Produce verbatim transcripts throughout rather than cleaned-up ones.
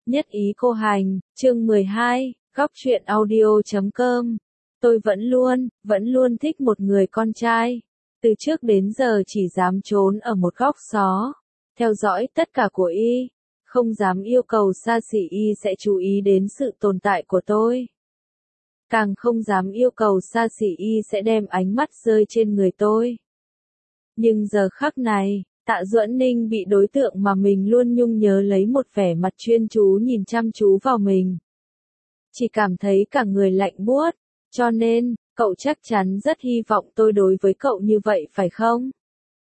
Nhất ý cô hành, chương mười hai, góc truyện audio chấm com. Tôi vẫn luôn, vẫn luôn thích một người con trai. Từ trước đến giờ chỉ dám trốn ở một góc xó, theo dõi tất cả của y, không dám yêu cầu xa xỉ y sẽ chú ý đến sự tồn tại của tôi. Càng không dám yêu cầu xa xỉ y sẽ đem ánh mắt rơi trên người tôi. Nhưng giờ khắc này, Tạ Duẫn Ninh bị đối tượng mà mình luôn nhung nhớ lấy một vẻ mặt chuyên chú nhìn chăm chú vào mình. Chỉ cảm thấy cả người lạnh buốt, cho nên, cậu chắc chắn rất hy vọng tôi đối với cậu như vậy phải không?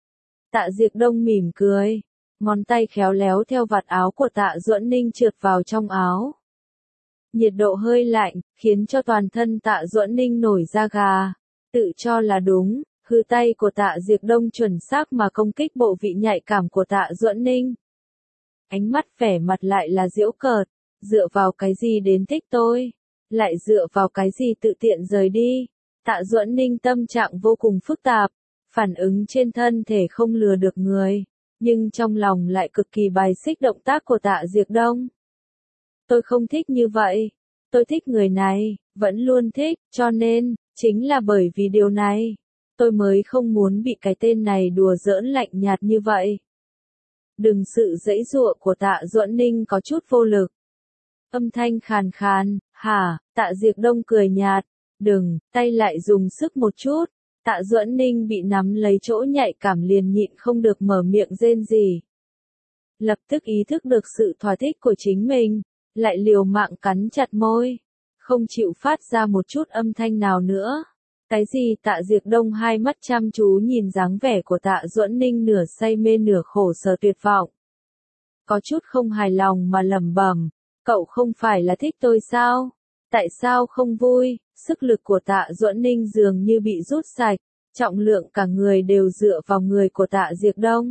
Tạ Diệc Đông mỉm cười, ngón tay khéo léo theo vạt áo của Tạ Duẫn Ninh trượt vào trong áo. Nhiệt độ hơi lạnh, khiến cho toàn thân Tạ Duẫn Ninh nổi da gà, tự cho là đúng. Hư tay của Tạ Diệc Đông chuẩn xác mà công kích bộ vị nhạy cảm của Tạ Duẫn Ninh. Ánh mắt vẻ mặt lại là giễu cợt, dựa vào cái gì đến thích tôi, lại dựa vào cái gì tự tiện rời đi. Tạ Duẫn Ninh tâm trạng vô cùng phức tạp, phản ứng trên thân thể không lừa được người, nhưng trong lòng lại cực kỳ bài xích động tác của Tạ Diệc Đông. Tôi không thích như vậy, tôi thích người này, vẫn luôn thích, cho nên, chính là bởi vì điều này. Tôi mới không muốn bị cái tên này đùa giỡn lạnh nhạt như vậy. Đừng sự giãy giụa của Tạ Duẫn Ninh có chút vô lực. Âm thanh khàn khàn, hả, Tạ Diệc Đông cười nhạt, đừng, tay lại dùng sức một chút. Tạ Duẫn Ninh bị nắm lấy chỗ nhạy cảm liền nhịn không được mở miệng rên rỉ. Lập tức ý thức được sự thỏa thích của chính mình, lại liều mạng cắn chặt môi, không chịu phát ra một chút âm thanh nào nữa. Cái gì? Tạ Diệc Đông hai mắt chăm chú nhìn dáng vẻ của Tạ Duẫn Ninh nửa say mê nửa khổ sở tuyệt vọng. Có chút không hài lòng mà lẩm bẩm, cậu không phải là thích tôi sao? Tại sao không vui? Sức lực của Tạ Duẫn Ninh dường như bị rút sạch, trọng lượng cả người đều dựa vào người của Tạ Diệc Đông.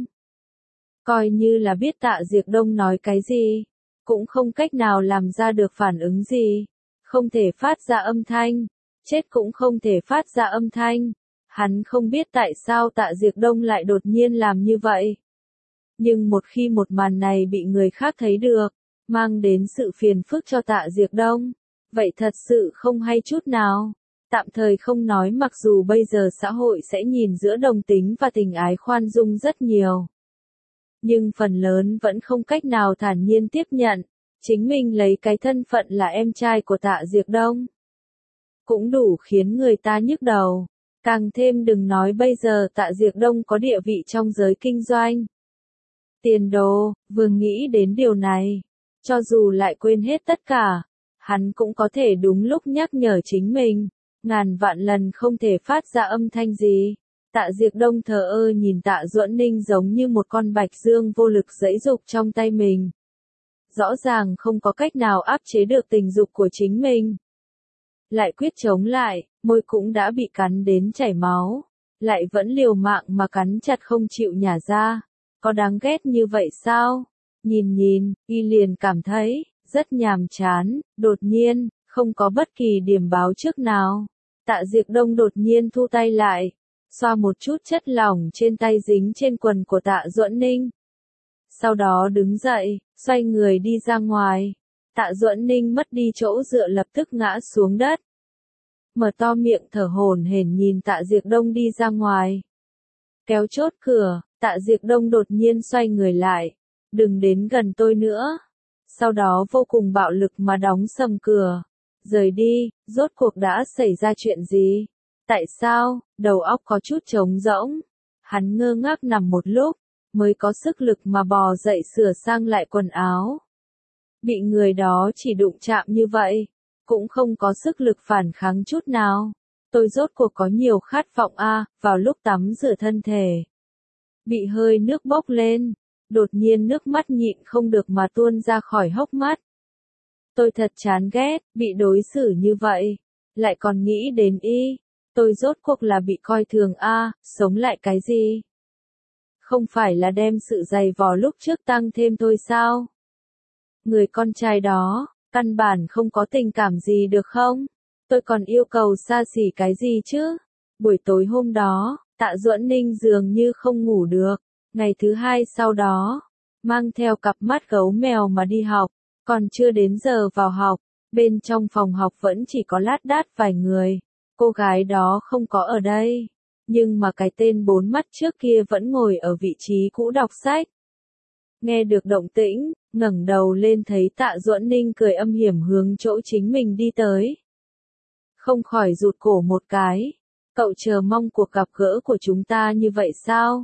Coi như là biết Tạ Diệc Đông nói cái gì, cũng không cách nào làm ra được phản ứng gì, không thể phát ra âm thanh. Chết cũng không thể phát ra âm thanh. Hắn không biết tại sao Tạ Diệc Đông lại đột nhiên làm như vậy. Nhưng một khi một màn này bị người khác thấy được, mang đến sự phiền phức cho Tạ Diệc Đông, vậy thật sự không hay chút nào. Tạm thời không nói mặc dù bây giờ xã hội sẽ nhìn giữa đồng tính và tình ái khoan dung rất nhiều. Nhưng phần lớn vẫn không cách nào thản nhiên tiếp nhận, chính mình lấy cái thân phận là em trai của Tạ Diệc Đông. Cũng đủ khiến người ta nhức đầu. Càng thêm đừng nói bây giờ Tạ Diệc Đông có địa vị trong giới kinh doanh. Tiền đồ, vừa nghĩ đến điều này, cho dù lại quên hết tất cả, hắn cũng có thể đúng lúc nhắc nhở chính mình, ngàn vạn lần không thể phát ra âm thanh gì. Tạ Diệc Đông thờ ơ nhìn Tạ Duẫn Ninh giống như một con bạch dương vô lực giãy giụa trong tay mình. Rõ ràng không có cách nào áp chế được tình dục của chính mình. Lại quyết chống lại, môi cũng đã bị cắn đến chảy máu, lại vẫn liều mạng mà cắn chặt không chịu nhả ra. Có đáng ghét như vậy sao? Nhìn nhìn, y liền cảm thấy rất nhàm chán. Đột nhiên, không có bất kỳ điểm báo trước nào, Tạ Diệc Đông đột nhiên thu tay lại, xoa một chút chất lỏng trên tay dính trên quần của Tạ Duẫn Ninh. Sau đó đứng dậy, xoay người đi ra ngoài. Tạ Duẫn Ninh mất đi chỗ dựa lập tức ngã xuống đất. Mở to miệng thở hổn hển nhìn Tạ Diệc Đông đi ra ngoài. Kéo chốt cửa, Tạ Diệc Đông đột nhiên xoay người lại. Đừng đến gần tôi nữa. Sau đó vô cùng bạo lực mà đóng sầm cửa. Rời đi, rốt cuộc đã xảy ra chuyện gì? Tại sao? Đầu óc có chút trống rỗng. Hắn ngơ ngác nằm một lúc, mới có sức lực mà bò dậy sửa sang lại quần áo. Bị người đó chỉ đụng chạm như vậy, cũng không có sức lực phản kháng chút nào. Tôi rốt cuộc có nhiều khát vọng a, à, vào lúc tắm rửa thân thể. Bị hơi nước bốc lên, đột nhiên nước mắt nhịn không được mà tuôn ra khỏi hốc mắt. Tôi thật chán ghét, bị đối xử như vậy, lại còn nghĩ đến y. Tôi rốt cuộc là bị coi thường a, à, sống lại cái gì? Không phải là đem sự dày vò lúc trước tăng thêm thôi sao? Người con trai đó, căn bản không có tình cảm gì được không? Tôi còn yêu cầu xa xỉ cái gì chứ? Buổi tối hôm đó, Tạ Duẫn Ninh dường như không ngủ được. Ngày thứ hai sau đó, mang theo cặp mắt gấu mèo mà đi học. Còn chưa đến giờ vào học, bên trong phòng học vẫn chỉ có lát đát vài người, cô gái đó không có ở đây, nhưng mà cái tên bốn mắt trước kia vẫn ngồi ở vị trí cũ đọc sách. Nghe được động tĩnh, ngẩng đầu lên thấy Tạ Duẫn Ninh cười âm hiểm hướng chỗ chính mình đi tới. Không khỏi rụt cổ một cái, cậu chờ mong cuộc gặp gỡ của chúng ta như vậy sao?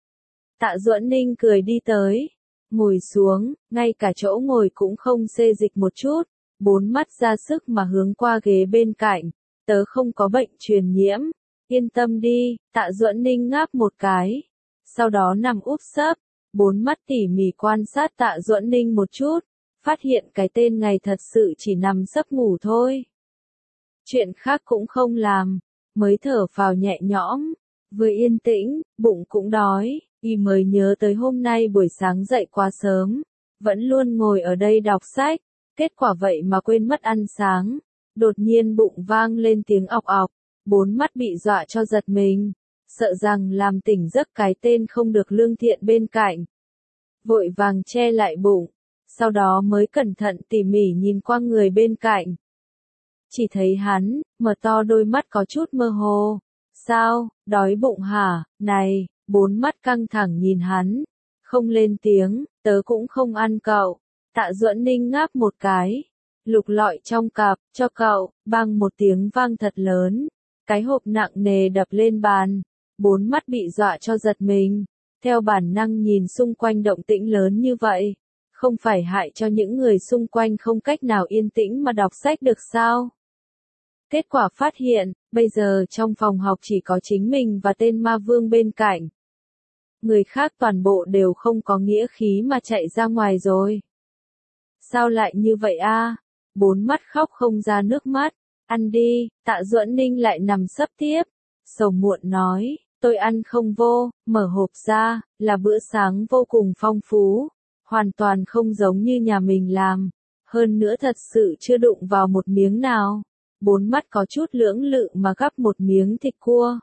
Tạ Duẫn Ninh cười đi tới, ngồi xuống, ngay cả chỗ ngồi cũng không xê dịch một chút, bốn mắt ra sức mà hướng qua ghế bên cạnh, tớ không có bệnh truyền nhiễm, yên tâm đi, Tạ Duẫn Ninh ngáp một cái, sau đó nằm úp sấp, bốn mắt tỉ mỉ quan sát Tạ Duẫn Ninh một chút, phát hiện cái tên này thật sự chỉ nằm sấp ngủ thôi. Chuyện khác cũng không làm, mới thở phào nhẹ nhõm, vừa yên tĩnh, bụng cũng đói, y mới nhớ tới hôm nay buổi sáng dậy quá sớm, vẫn luôn ngồi ở đây đọc sách, kết quả vậy mà quên mất ăn sáng, đột nhiên bụng vang lên tiếng ọc ọc, bốn mắt bị dọa cho giật mình, sợ rằng làm tỉnh giấc cái tên không được lương thiện bên cạnh. Vội vàng che lại bụng, sau đó mới cẩn thận tỉ mỉ nhìn qua người bên cạnh. Chỉ thấy hắn, mở to đôi mắt có chút mơ hồ. Sao, đói bụng hả, này, bốn mắt căng thẳng nhìn hắn. Không lên tiếng, tớ cũng không ăn cậu. Tạ Duẫn Ninh ngáp một cái. Lục lọi trong cặp, cho cậu, bang một tiếng vang thật lớn. Cái hộp nặng nề đập lên bàn. Bốn mắt bị dọa cho giật mình. Theo bản năng nhìn xung quanh động tĩnh lớn như vậy. Không phải hại cho những người xung quanh không cách nào yên tĩnh mà đọc sách được sao? Kết quả phát hiện, bây giờ trong phòng học chỉ có chính mình và tên ma vương bên cạnh. Người khác toàn bộ đều không có nghĩa khí mà chạy ra ngoài rồi. Sao lại như vậy a? Bốn mắt khóc không ra nước mắt. Ăn đi, Tạ Duẫn Ninh lại nằm sấp tiếp. Sầu muộn nói, tôi ăn không vô, mở hộp ra, là bữa sáng vô cùng phong phú. Hoàn toàn không giống như nhà mình làm. Hơn nữa thật sự chưa đụng vào một miếng nào. Bốn mắt có chút lưỡng lự mà gắp một miếng thịt cua.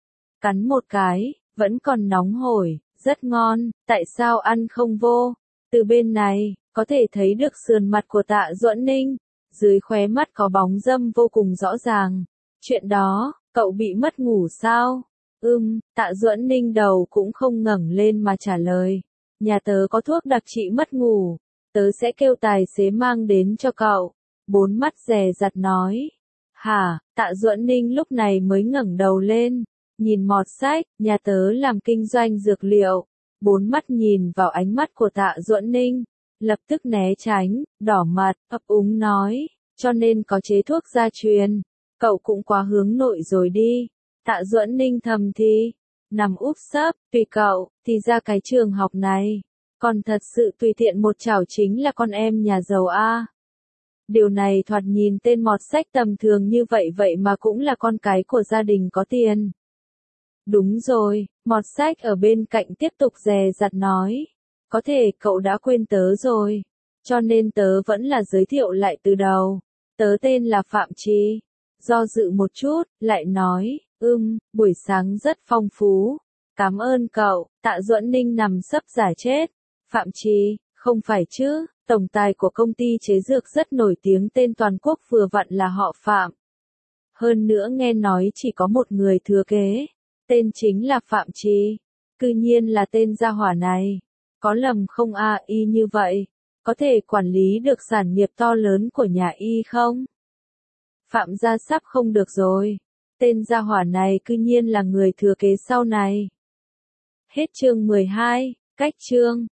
Cắn một cái, vẫn còn nóng hổi, rất ngon, tại sao ăn không vô? Từ bên này, có thể thấy được sườn mặt của Tạ Duẫn Ninh, dưới khóe mắt có bóng râm vô cùng rõ ràng. Chuyện đó, cậu bị mất ngủ sao? Ừm, Tạ Duẫn Ninh đầu cũng không ngẩng lên mà trả lời. Nhà tớ có thuốc đặc trị mất ngủ, tớ sẽ kêu tài xế mang đến cho cậu. Bốn mắt dè dặt nói. Hả, Tạ Duẫn Ninh lúc này mới ngẩng đầu lên, nhìn mọt sách, nhà tớ làm kinh doanh dược liệu. Bốn mắt nhìn vào ánh mắt của Tạ Duẫn Ninh, lập tức né tránh, đỏ mặt, ấp úng nói, cho nên có chế thuốc gia truyền, cậu cũng quá hướng nội rồi đi. Tạ Duẫn Ninh thầm thì, nằm úp sấp, tùy cậu, thì ra cái trường học này, còn thật sự tùy tiện một chảo chính là con em nhà giàu a. Điều này thoạt nhìn tên mọt sách tầm thường như vậy vậy mà cũng là con cái của gia đình có tiền. Đúng rồi, mọt sách ở bên cạnh tiếp tục dè dặt nói. Có thể cậu đã quên tớ rồi. Cho nên tớ vẫn là giới thiệu lại từ đầu. Tớ tên là Phạm Trì. Do dự một chút, lại nói, ưm, buổi sáng rất phong phú. Cảm ơn cậu, Tạ Duẫn Ninh nằm sấp giả chết. Phạm Trì, không phải chứ, tổng tài của công ty chế dược rất nổi tiếng tên toàn quốc vừa vặn là họ Phạm. Hơn nữa nghe nói chỉ có một người thừa kế. Tên chính là Phạm Trì. Cư nhiên là tên gia hỏa này. Có lầm không a y như vậy? Có thể quản lý được sản nghiệp to lớn của nhà y không? Phạm gia sắp không được rồi. Tên gia hỏa này cư nhiên là người thừa kế sau này. Hết chương mười hai, cách chương.